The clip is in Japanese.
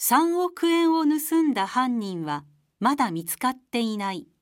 3億円を盗んだ犯人はまだ見つかっていない。